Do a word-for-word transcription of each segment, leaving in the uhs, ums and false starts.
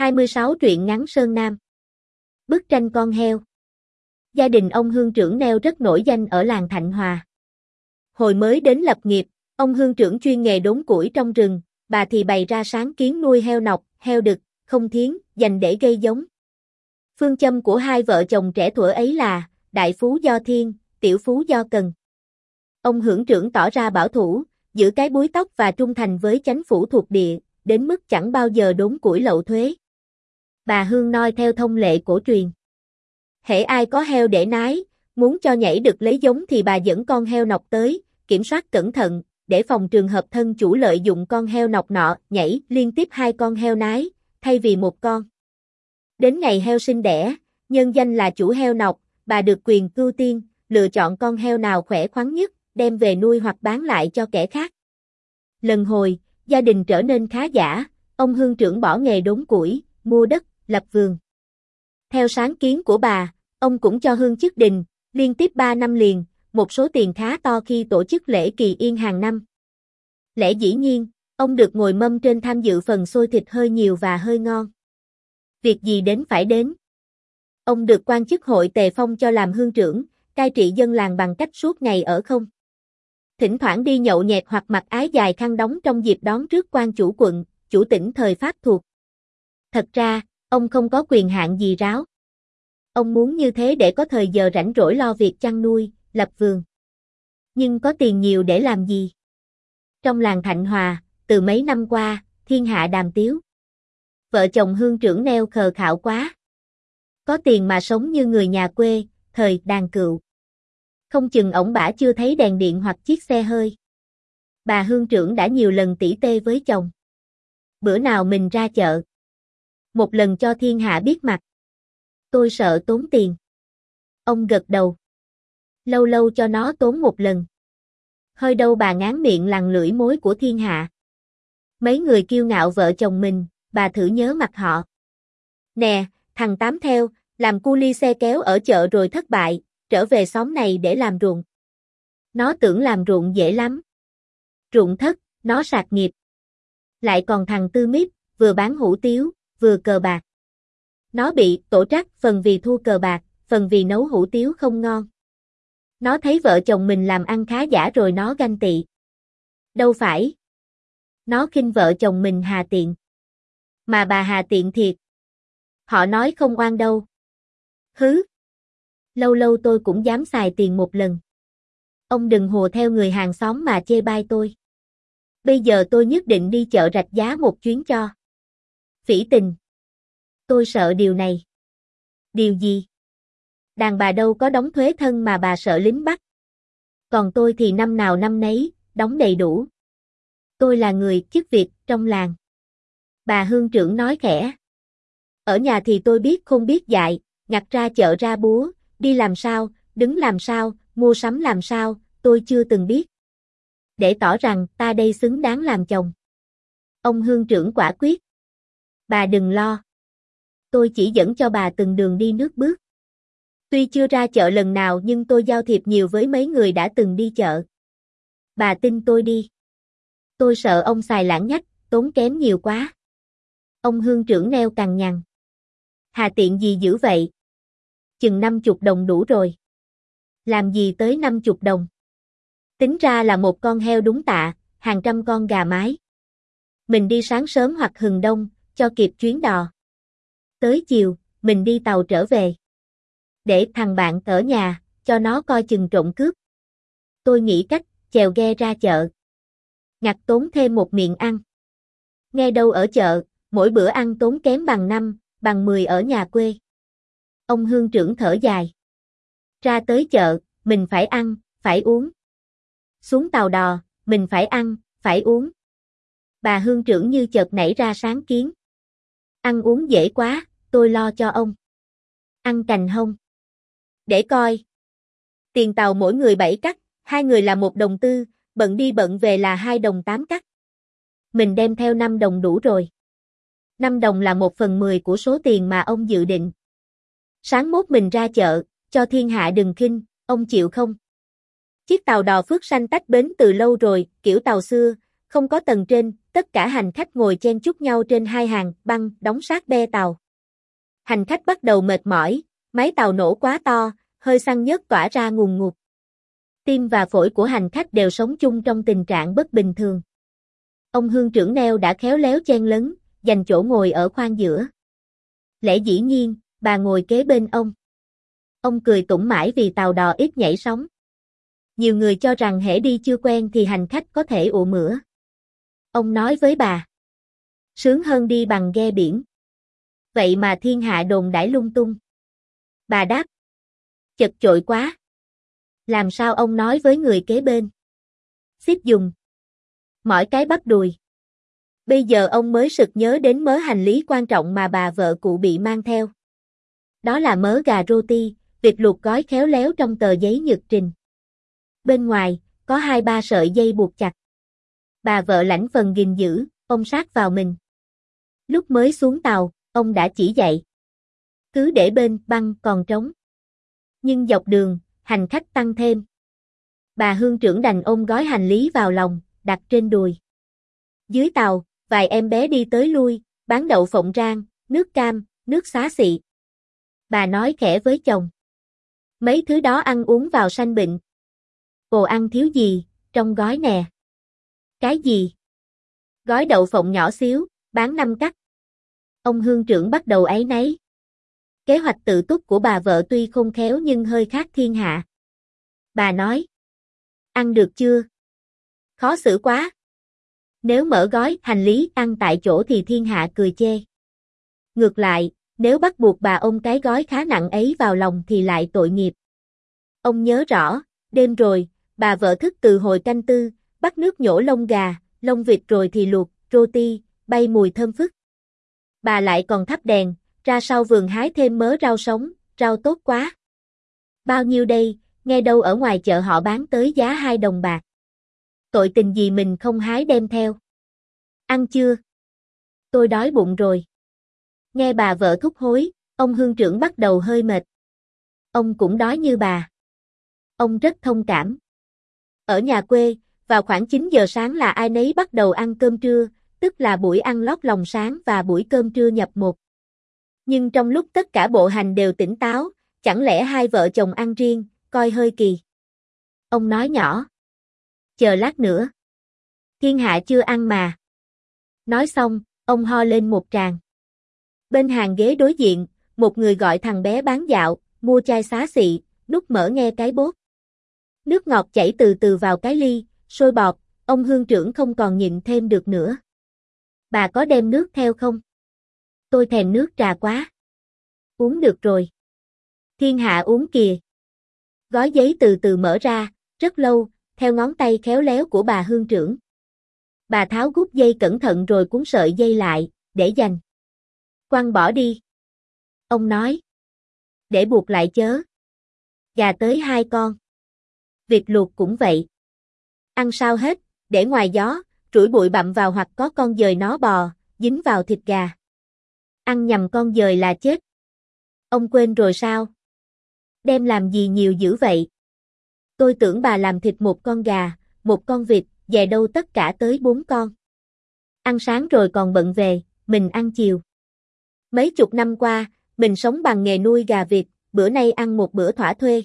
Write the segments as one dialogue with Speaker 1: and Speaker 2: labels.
Speaker 1: hai mươi sáu truyện ngắn Sơn Nam. Bức tranh con heo. Gia đình ông Hương Trưởng Neo rất nổi danh ở làng Thạnh Hòa. Hồi mới đến lập nghiệp, ông Hương Trưởng chuyên nghề đốn củi trong rừng, bà thì bày ra sáng kiến nuôi heo nọc, heo đực, không thiến, dành để gây giống. Phương châm của hai vợ chồng trẻ thuở ấy là, đại phú do thiên, tiểu phú do cần. Ông Hương Trưởng tỏ ra bảo thủ, giữ cái búi tóc và trung thành với chánh phủ thuộc địa, đến mức chẳng bao giờ đốn củi lậu thuế. Bà Hương noi theo thông lệ cổ truyền. Hễ ai có heo để nái, muốn cho nhảy đực lấy giống thì bà dẫn con heo nọc tới, kiểm soát cẩn thận, để phòng trường hợp thân chủ lợi dụng con heo nọc nọ nhảy liên tiếp hai con heo nái, thay vì một con. Đến ngày heo sinh đẻ, nhân danh là chủ heo nọc, bà được quyền ưu tiên, lựa chọn con heo nào khỏe khoắn nhất, đem về nuôi hoặc bán lại cho kẻ khác. Lần hồi, gia đình trở nên khá giả, ông Hương Trưởng bỏ nghề đốn củi, mua đất, lập vườn. Theo sáng kiến của bà, ông cũng cho hương chức đình, liên tiếp ba năm liền, một số tiền khá to khi tổ chức lễ kỳ yên hàng năm. Lẽ dĩ nhiên, ông được ngồi mâm trên tham dự phần xôi thịt hơi nhiều và hơi ngon. Việc gì đến phải đến. Ông được quan chức hội Tề phong cho làm hương trưởng, cai trị dân làng bằng cách suốt ngày ở không. Thỉnh thoảng đi nhậu nhẹt hoặc mặc áo dài khăn đóng trong dịp đón rước quan chủ quận, chủ tỉnh thời Pháp thuộc. Thật ra, ông không có quyền hạn gì ráo. Ông muốn như thế để có thời giờ rảnh rỗi lo việc chăn nuôi, lập vườn. Nhưng có tiền nhiều để làm gì? Trong làng Thạnh Hòa, từ mấy năm qua, thiên hạ đàm tiếu. Vợ chồng Hương Trưởng Neo khờ khạo quá. Có tiền mà sống như người nhà quê, thời đàn cựu. Không chừng ổng bả chưa thấy đèn điện hoặc chiếc xe hơi. Bà Hương Trưởng đã nhiều lần tỉ tê với chồng. Bữa nào mình ra chợ. Một lần cho thiên hạ biết mặt. Tôi sợ tốn tiền. Ông gật đầu. Lâu lâu cho nó tốn một lần. Hơi đâu bà ngán miệng lằn lưỡi mối của thiên hạ. Mấy người kiêu ngạo vợ chồng mình, bà thử nhớ mặt họ. Nè, thằng Tám theo, làm cu li xe kéo ở chợ rồi thất bại, trở về xóm này để làm ruộng. Nó tưởng làm ruộng dễ lắm. Ruộng thất, nó sạt nghiệp. Lại còn thằng Tư Míp, vừa bán hủ tiếu, vừa cờ bạc. Nó bị tổ trách phần vì thua cờ bạc, phần vì nấu hủ tiếu không ngon. Nó thấy vợ chồng mình làm ăn khá giả rồi nó ganh tị. Đâu phải. Nó khinh vợ chồng mình hà tiện. Mà bà hà tiện thiệt. Họ nói không oan đâu. Hứ. Lâu lâu tôi cũng dám xài tiền một lần. Ông đừng hùa theo người hàng xóm mà chê bai tôi. Bây giờ tôi nhất định đi chợ Rạch Giá một chuyến cho. Phỉ tình. Tôi sợ điều này. Điều gì? Đàn bà đâu có đóng thuế thân mà bà sợ lính bắt. Còn tôi thì năm nào năm nấy, đóng đầy đủ. Tôi là người chức việc trong làng. Bà Hương Trưởng nói khẽ. Ở nhà thì tôi biết không biết dạy, ngặt ra chợ ra búa, đi làm sao, đứng làm sao, mua sắm làm sao, tôi chưa từng biết. Để tỏ rằng ta đây xứng đáng làm chồng. Ông Hương Trưởng quả quyết. Bà đừng lo. Tôi chỉ dẫn cho bà từng đường đi nước bước. Tuy chưa ra chợ lần nào nhưng tôi giao thiệp nhiều với mấy người đã từng đi chợ. Bà tin tôi đi. Tôi sợ ông xài lãng nhách, tốn kém nhiều quá. Ông Hương Trưởng Neo cằn nhằn. Hà tiện gì dữ vậy? Chừng năm chục đồng đủ rồi. Làm gì tới năm chục đồng? Tính ra là một con heo đúng tạ, hàng trăm con gà mái. Mình đi sáng sớm hoặc hừng đông, cho kịp chuyến đò. Tới chiều, mình đi tàu trở về. Để thằng bạn ở nhà, cho nó coi chừng trộm cướp. Tôi nghĩ cách, chèo ghe ra chợ. Ngặt tốn thêm một miệng ăn. Nghe đâu ở chợ, mỗi bữa ăn tốn kém bằng năm, bằng mười ở nhà quê. Ông Hương Trưởng thở dài. Ra tới chợ, mình phải ăn, phải uống. Xuống tàu đò, mình phải ăn, phải uống. Bà Hương Trưởng như chợt nảy ra sáng kiến. Ăn uống dễ quá, tôi lo cho ông. Ăn cành hông. Để coi. Tiền tàu mỗi người bảy cắt, hai người là một đồng tư, bận đi bận về là hai đồng tám cắt. Mình đem theo năm đồng đủ rồi. năm đồng là một phần mười của số tiền mà ông dự định. Sáng mốt mình ra chợ, cho thiên hạ đừng khinh, ông chịu không? Chiếc tàu đò Phước Sanh tách bến từ lâu rồi, kiểu tàu xưa, không có tầng trên, tất cả hành khách ngồi chen chúc nhau trên hai hàng băng đóng sát be tàu. Hành khách bắt đầu mệt mỏi, máy tàu nổ quá to, hơi xăng nhớt tỏa ra ngùn ngụt. Tim và phổi của hành khách đều sống chung trong tình trạng bất bình thường. Ông hương trưởng neo đã khéo léo chen lấn, giành chỗ ngồi ở khoang giữa. Lẽ dĩ nhiên, bà ngồi kế bên ông. Ông cười tủm mãi vì tàu đò ít nhảy sóng. Nhiều người cho rằng hễ đi chưa quen thì hành khách có thể ụ mửa. Ông nói với bà. Sướng hơn đi bằng ghe biển. Vậy mà thiên hạ đồn đãi lung tung. Bà đáp. Chật chội quá. Làm sao ông nói với người kế bên? Xếp dùng. Mỏi cái bắp đùi. Bây giờ ông mới sực nhớ đến mớ hành lý quan trọng mà bà vợ cụ bị mang theo. Đó là mớ gà roti, vịt luộc gói khéo léo trong tờ giấy nhật trình. Bên ngoài, có hai ba sợi dây buộc chặt. Bà vợ lãnh phần gìn giữ, ông sát vào mình. Lúc mới xuống tàu, ông đã chỉ dạy. Cứ để bên băng còn trống. Nhưng dọc đường, hành khách tăng thêm. Bà hương trưởng đành ôm gói hành lý vào lòng, đặt trên đùi. Dưới tàu, vài em bé đi tới lui, bán đậu phộng rang, nước cam, nước xá xị. Bà nói khẽ với chồng. Mấy thứ đó ăn uống vào sanh bệnh. Ồ ăn thiếu gì, trong gói nè. Cái gì? Gói đậu phộng nhỏ xíu, bán năm cắt. Ông hương trưởng bắt đầu áy náy. Kế hoạch tự túc của bà vợ tuy khôn khéo nhưng hơi khác thiên hạ. Bà nói. Ăn được chưa? Khó xử quá. Nếu mở gói hành lý ăn tại chỗ thì thiên hạ cười chê. Ngược lại, nếu bắt buộc bà ôm cái gói khá nặng ấy vào lòng thì lại tội nghiệp. Ông nhớ rõ, đêm rồi, bà vợ thức từ hồi canh tư, bắt nước nhổ lông gà, lông vịt rồi thì luộc, roti, bay mùi thơm phức. Bà lại còn thắp đèn, ra sau vườn hái thêm mớ rau sống, rau tốt quá. Bao nhiêu đây, nghe đâu ở ngoài chợ họ bán tới giá hai đồng bạc. Tội tình gì mình không hái đem theo. Ăn chưa? Tôi đói bụng rồi. Nghe bà vợ thúc hối, ông hương trưởng bắt đầu hơi mệt. Ông cũng đói như bà. Ông rất thông cảm. Ở nhà quê, vào khoảng chín giờ sáng là ai nấy bắt đầu ăn cơm trưa, tức là buổi ăn lót lòng sáng và buổi cơm trưa nhập một. Nhưng trong lúc tất cả bộ hành đều tỉnh táo, chẳng lẽ hai vợ chồng ăn riêng, coi hơi kỳ. Ông nói nhỏ. Chờ lát nữa. Thiên hạ chưa ăn mà. Nói xong, ông ho lên một tràng. Bên hàng ghế đối diện, một người gọi thằng bé bán dạo, mua chai xá xị, nút mở nghe cái bốt. Nước ngọt chảy từ từ vào cái ly, sôi bọt, ông hương trưởng không còn nhịn thêm được nữa. Bà có đem nước theo không? Tôi thèm nước trà quá. Uống được rồi. Thiên hạ uống kìa. Gói giấy từ từ mở ra, rất lâu, theo ngón tay khéo léo của bà hương trưởng. Bà tháo gút dây cẩn thận rồi cuốn sợi dây lại, để dành. Quăng bỏ đi. Ông nói. Để buộc lại chớ. Gà tới hai con. Vịt luộc cũng vậy. Ăn sao hết, để ngoài gió, trũi bụi bặm vào hoặc có con dời nó bò, dính vào thịt gà. Ăn nhầm con dời là chết. Ông quên rồi sao? Đem làm gì nhiều dữ vậy? Tôi tưởng bà làm thịt một con gà, một con vịt, về đâu tất cả tới bốn con. Ăn sáng rồi còn bận về, mình ăn chiều. Mấy chục năm qua, mình sống bằng nghề nuôi gà vịt, bữa nay ăn một bữa thỏa thuê.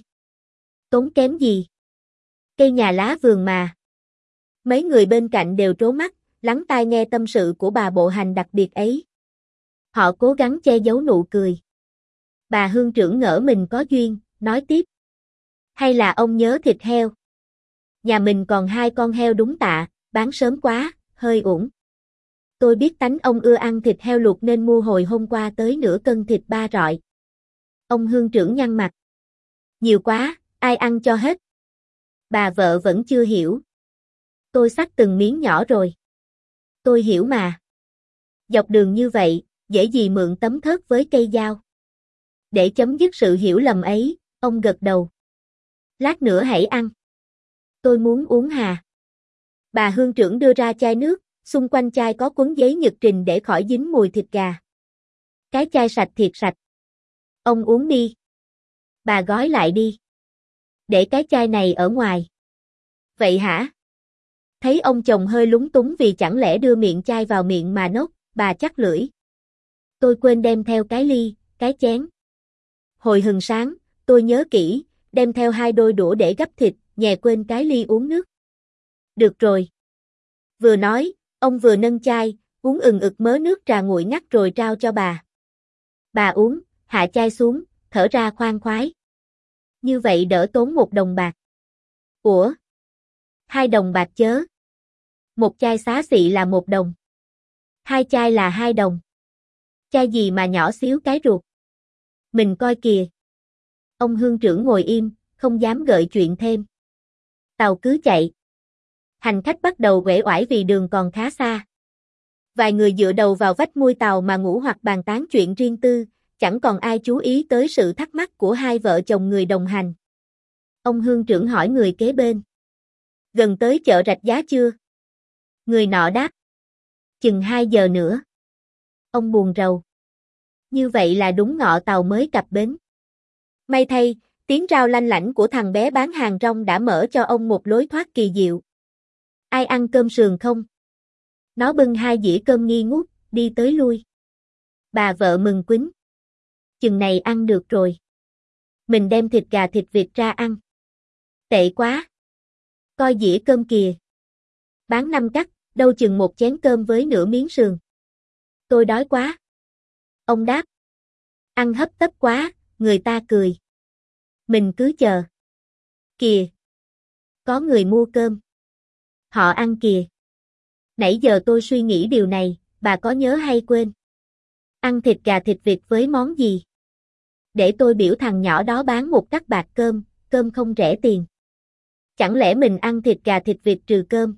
Speaker 1: Tốn kém gì? Cây nhà lá vườn mà. Mấy người bên cạnh đều trố mắt, lắng tai nghe tâm sự của bà bộ hành đặc biệt ấy. Họ cố gắng che giấu nụ cười. Bà hương trưởng ngỡ mình có duyên, nói tiếp. Hay là ông nhớ thịt heo? Nhà mình còn hai con heo đúng tạ, bán sớm quá, hơi uổng. Tôi biết tánh ông ưa ăn thịt heo luộc nên mua hồi hôm qua tới nửa cân thịt ba rọi. Ông hương trưởng nhăn mặt. Nhiều quá, ai ăn cho hết? Bà vợ vẫn chưa hiểu. Tôi xắt từng miếng nhỏ rồi. Tôi hiểu mà. Dọc đường như vậy, dễ gì mượn tấm thớt với cây dao. Để chấm dứt sự hiểu lầm ấy, ông gật đầu. Lát nữa hãy ăn. Tôi muốn uống hà. Bà hương trưởng đưa ra chai nước, xung quanh chai có quấn giấy nhật trình để khỏi dính mùi thịt gà. Cái chai sạch thiệt sạch. Ông uống đi. Bà gói lại đi. Để cái chai này ở ngoài. Vậy hả? Thấy ông chồng hơi lúng túng vì chẳng lẽ đưa miệng chai vào miệng mà nốc, bà chắc lưỡi. Tôi quên đem theo cái ly, cái chén. Hồi hừng sáng, tôi nhớ kỹ, đem theo hai đôi đũa để gắp thịt, nhè quên cái ly uống nước. Được rồi. Vừa nói, ông vừa nâng chai, uống ừng ực mớ nước trà nguội ngắt rồi trao cho bà. Bà uống, hạ chai xuống, thở ra khoan khoái. Như vậy đỡ tốn một đồng bạc. Ủa? Hai đồng bạc chớ. Một chai xá xị là một đồng. Hai chai là hai đồng. Chai gì mà nhỏ xíu cái ruột. Mình coi kìa. Ông hương trưởng ngồi im, không dám gợi chuyện thêm. Tàu cứ chạy. Hành khách bắt đầu uể oải vì đường còn khá xa. Vài người dựa đầu vào vách mui tàu mà ngủ hoặc bàn tán chuyện riêng tư, chẳng còn ai chú ý tới sự thắc mắc của hai vợ chồng người đồng hành. Ông hương trưởng hỏi người kế bên. Gần tới chợ Rạch Giá chưa? Người nọ đáp. Chừng hai giờ nữa. Ông buồn rầu. Như vậy là đúng ngọ tàu mới cập bến. May thay, tiếng rao lanh lảnh của thằng bé bán hàng rong đã mở cho ông một lối thoát kỳ diệu. Ai ăn cơm sườn không? Nó bưng hai dĩa cơm nghi ngút, đi tới lui. Bà vợ mừng quýnh. Chừng này ăn được rồi. Mình đem thịt gà thịt vịt ra ăn. Tệ quá. Coi dĩa cơm kìa. Bán năm cắt, đâu chừng một chén cơm với nửa miếng sườn. Tôi đói quá. Ông đáp. Ăn hấp tấp quá, người ta cười. Mình cứ chờ. Kìa. Có người mua cơm. Họ ăn kìa. Nãy giờ tôi suy nghĩ điều này, bà có nhớ hay quên? Ăn thịt gà thịt vịt với món gì? Để tôi biểu thằng nhỏ đó bán một cắt bạc cơm, cơm không rẻ tiền. Chẳng lẽ mình ăn thịt gà thịt vịt trừ cơm?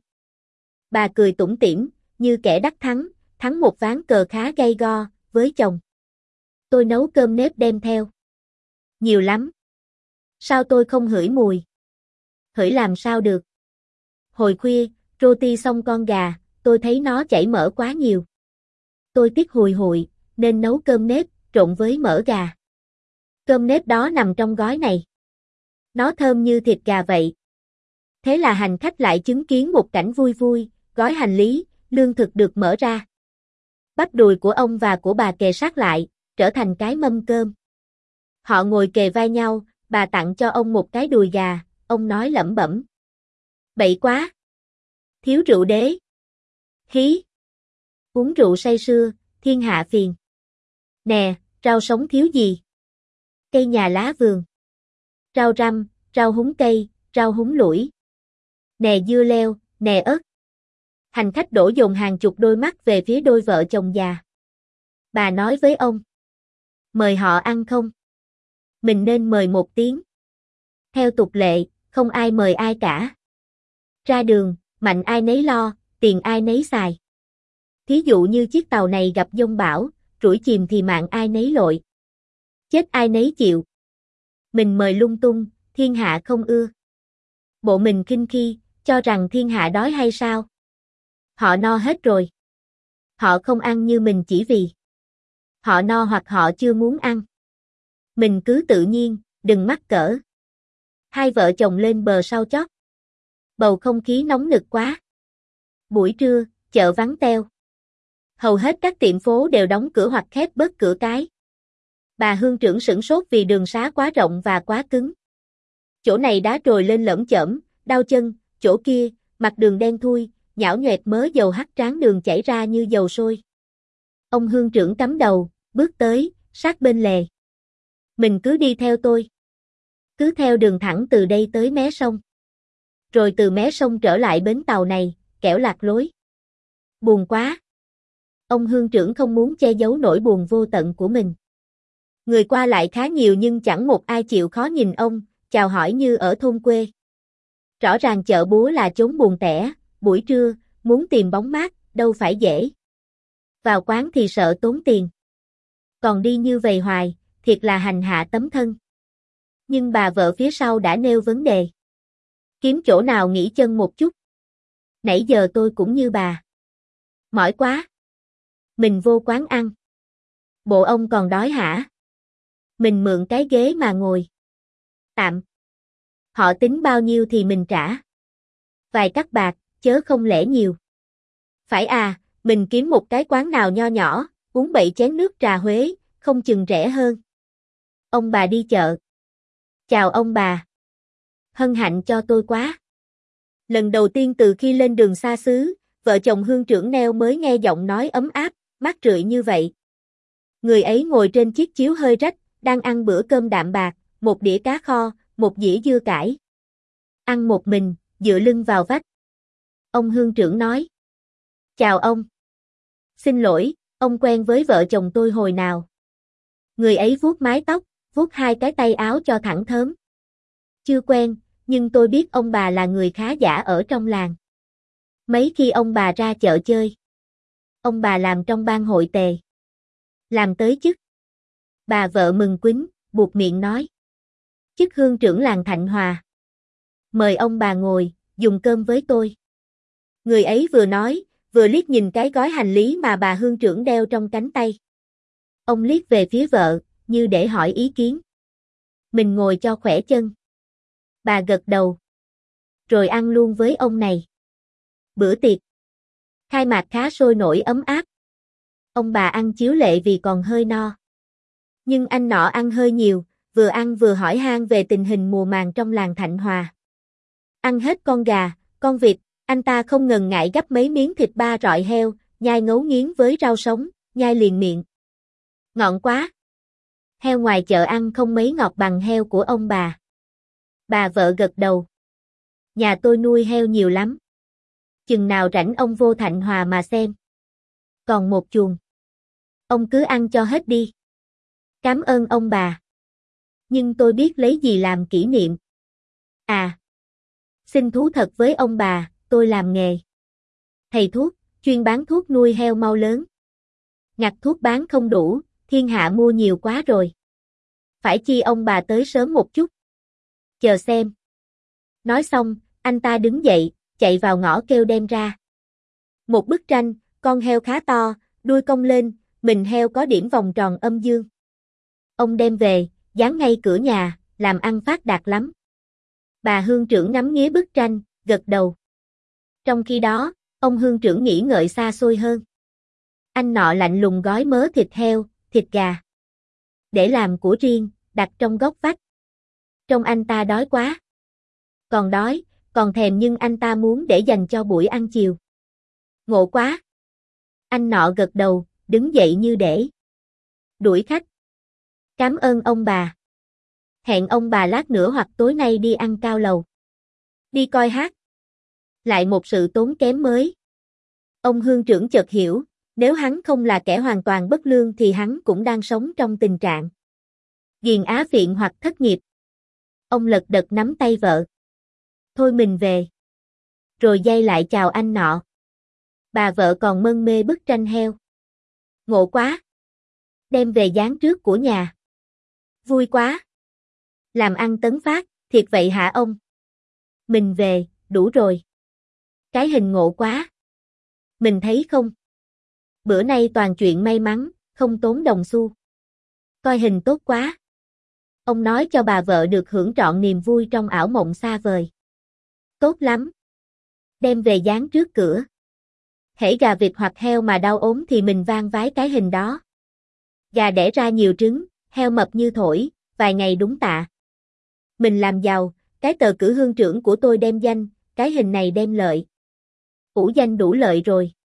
Speaker 1: Bà cười tủm tỉm, như kẻ đắc thắng, thắng một ván cờ khá gay go, với chồng. Tôi nấu cơm nếp đem theo. Nhiều lắm. Sao tôi không hửi mùi? Hửi làm sao được? Hồi khuya, roti xong con gà, tôi thấy nó chảy mỡ quá nhiều. Tôi tiếc hùi hụi, nên nấu cơm nếp, trộn với mỡ gà. Cơm nếp đó nằm trong gói này. Nó thơm như thịt gà vậy. Thế là hành khách lại chứng kiến một cảnh vui vui, gói hành lý, lương thực được mở ra. Bắp đùi của ông và của bà kề sát lại, trở thành cái mâm cơm. Họ ngồi kề vai nhau, bà tặng cho ông một cái đùi gà, ông nói lẩm bẩm. Bậy quá. Thiếu rượu đế. Hí. Uống rượu say sưa, thiên hạ phiền. Nè, rau sống thiếu gì? Cây nhà lá vườn. Rau răm, rau húng cây, rau húng lủi. Nè dưa leo, nè ớt. Hành khách đổ dồn hàng chục đôi mắt về phía đôi vợ chồng già. Bà nói với ông. Mời họ ăn không? Mình nên mời một tiếng. Theo tục lệ, không ai mời ai cả. Ra đường, mạnh ai nấy lo, tiền ai nấy xài. Thí dụ như chiếc tàu này gặp giông bão, rủi chìm thì mạng ai nấy lội. Chết ai nấy chịu. Mình mời lung tung, thiên hạ không ưa. Bộ mình khinh khi, cho rằng thiên hạ đói hay sao? Họ no hết rồi. Họ không ăn như mình chỉ vì họ no hoặc họ chưa muốn ăn. Mình cứ tự nhiên, đừng mắc cỡ. Hai vợ chồng lên bờ sau chót. Bầu không khí nóng nực quá. Buổi trưa, chợ vắng teo. Hầu hết các tiệm phố đều đóng cửa hoặc khép bớt cửa cái. Bà hương trưởng sửng sốt vì đường xá quá rộng và quá cứng. Chỗ này đá trồi lên lởm chởm, đau chân, chỗ kia, mặt đường đen thui, nhão nhoẹt mớ dầu hắt tráng đường chảy ra như dầu sôi. Ông hương trưởng cắm đầu, bước tới, sát bên lề. Mình cứ đi theo tôi. Cứ theo đường thẳng từ đây tới mé sông. Rồi từ mé sông trở lại bến tàu này, kẻo lạc lối. Buồn quá. Ông hương trưởng không muốn che giấu nỗi buồn vô tận của mình. Người qua lại khá nhiều nhưng chẳng một ai chịu khó nhìn ông, chào hỏi như ở thôn quê. Rõ ràng chợ búa là chốn buồn tẻ, buổi trưa, muốn tìm bóng mát, đâu phải dễ. Vào quán thì sợ tốn tiền. Còn đi như vầy hoài, thiệt là hành hạ tấm thân. Nhưng bà vợ phía sau đã nêu vấn đề. Kiếm chỗ nào nghỉ chân một chút. Nãy giờ tôi cũng như bà. Mỏi quá. Mình vô quán ăn. Bộ ông còn đói hả? Mình mượn cái ghế mà ngồi. Tạm. Họ tính bao nhiêu thì mình trả. Vài cắc bạc, chớ không lẽ nhiều. Phải à, mình kiếm một cái quán nào nho nhỏ, uống bậy chén nước trà Huế, không chừng rẻ hơn. Ông bà đi chợ. Chào ông bà. Hân hạnh cho tôi quá. Lần đầu tiên từ khi lên đường xa xứ, vợ chồng Hương trưởng neo mới nghe giọng nói ấm áp, mát rượi như vậy. Người ấy ngồi trên chiếc chiếu hơi rách, đang ăn bữa cơm đạm bạc, một đĩa cá kho, một dĩa dưa cải. Ăn một mình, dựa lưng vào vách. Ông Hương trưởng nói. Chào ông. Xin lỗi, ông quen với vợ chồng tôi hồi nào? Người ấy vuốt mái tóc, vuốt hai cái tay áo cho thẳng thớm. Chưa quen, nhưng tôi biết ông bà là người khá giả ở trong làng. Mấy khi ông bà ra chợ chơi. Ông bà làm trong ban hội tề. Làm tới chức. Bà vợ mừng quýnh, buột miệng nói. Chức hương trưởng làng Thạnh Hòa. Mời ông bà ngồi, dùng cơm với tôi. Người ấy vừa nói, vừa liếc nhìn cái gói hành lý mà bà hương trưởng đeo trong cánh tay. Ông liếc về phía vợ, như để hỏi ý kiến. Mình ngồi cho khỏe chân. Bà gật đầu. Rồi ăn luôn với ông này. Bữa tiệc khai mạc khá sôi nổi ấm áp. Ông bà ăn chiếu lệ vì còn hơi no. Nhưng anh nọ ăn hơi nhiều, vừa ăn vừa hỏi han về tình hình mùa màng trong làng Thạnh Hòa. Ăn hết con gà, con vịt, anh ta không ngần ngại gắp mấy miếng thịt ba rọi heo, nhai ngấu nghiến với rau sống, nhai liền miệng. Ngon quá. Heo ngoài chợ ăn không mấy ngọt bằng heo của ông bà. Bà vợ gật đầu. Nhà tôi nuôi heo nhiều lắm. Chừng nào rảnh ông vô Thạnh Hòa mà xem. Còn một chuồng. Ông cứ ăn cho hết đi. Cảm ơn ông bà. Nhưng tôi biết lấy gì làm kỷ niệm. À. Xin thú thật với ông bà, tôi làm nghề thầy thuốc, chuyên bán thuốc nuôi heo mau lớn. Ngặt thuốc bán không đủ, thiên hạ mua nhiều quá rồi. Phải chi ông bà tới sớm một chút. Chờ xem. Nói xong, anh ta đứng dậy, chạy vào ngõ kêu đem ra. Một bức tranh, con heo khá to, đuôi cong lên, mình heo có điểm vòng tròn âm dương. Ông đem về, dán ngay cửa nhà, làm ăn phát đạt lắm. Bà hương trưởng ngắm nghía bức tranh, gật đầu. Trong khi đó, ông hương trưởng nghĩ ngợi xa xôi hơn. Anh nọ lạnh lùng gói mớ thịt heo, thịt gà. Để làm của riêng, đặt trong góc vách. Trông anh ta đói quá. Còn đói, còn thèm nhưng anh ta muốn để dành cho buổi ăn chiều. Ngộ quá. Anh nọ gật đầu, đứng dậy như để đuổi khách. Cảm ơn ông bà. Hẹn ông bà lát nữa hoặc tối nay đi ăn cao lầu. Đi coi hát. Lại một sự tốn kém mới. Ông hương trưởng chợt hiểu, nếu hắn không là kẻ hoàn toàn bất lương thì hắn cũng đang sống trong tình trạng ghiền á phiện hoặc thất nghiệp. Ông lật đật nắm tay vợ. Thôi mình về. Rồi giây lại chào anh nọ. Bà vợ còn mân mê bức tranh heo. Ngộ quá. Đem về dán trước của nhà. Vui quá. Làm ăn tấn phát, thiệt vậy hả ông? Mình về, đủ rồi. Cái hình ngộ quá. Mình thấy không? Bữa nay toàn chuyện may mắn, không tốn đồng xu. Coi hình tốt quá. Ông nói cho bà vợ được hưởng trọn niềm vui trong ảo mộng xa vời. Tốt lắm. Đem về dán trước cửa. Hễ gà vịt hoặc heo mà đau ốm thì mình vang vái cái hình đó. Gà đẻ ra nhiều trứng, heo mập như thổi, vài ngày đúng tạ. Mình làm giàu, cái tờ cử hương trưởng của tôi đem danh, cái hình này đem lợi. Ủ danh đủ lợi rồi.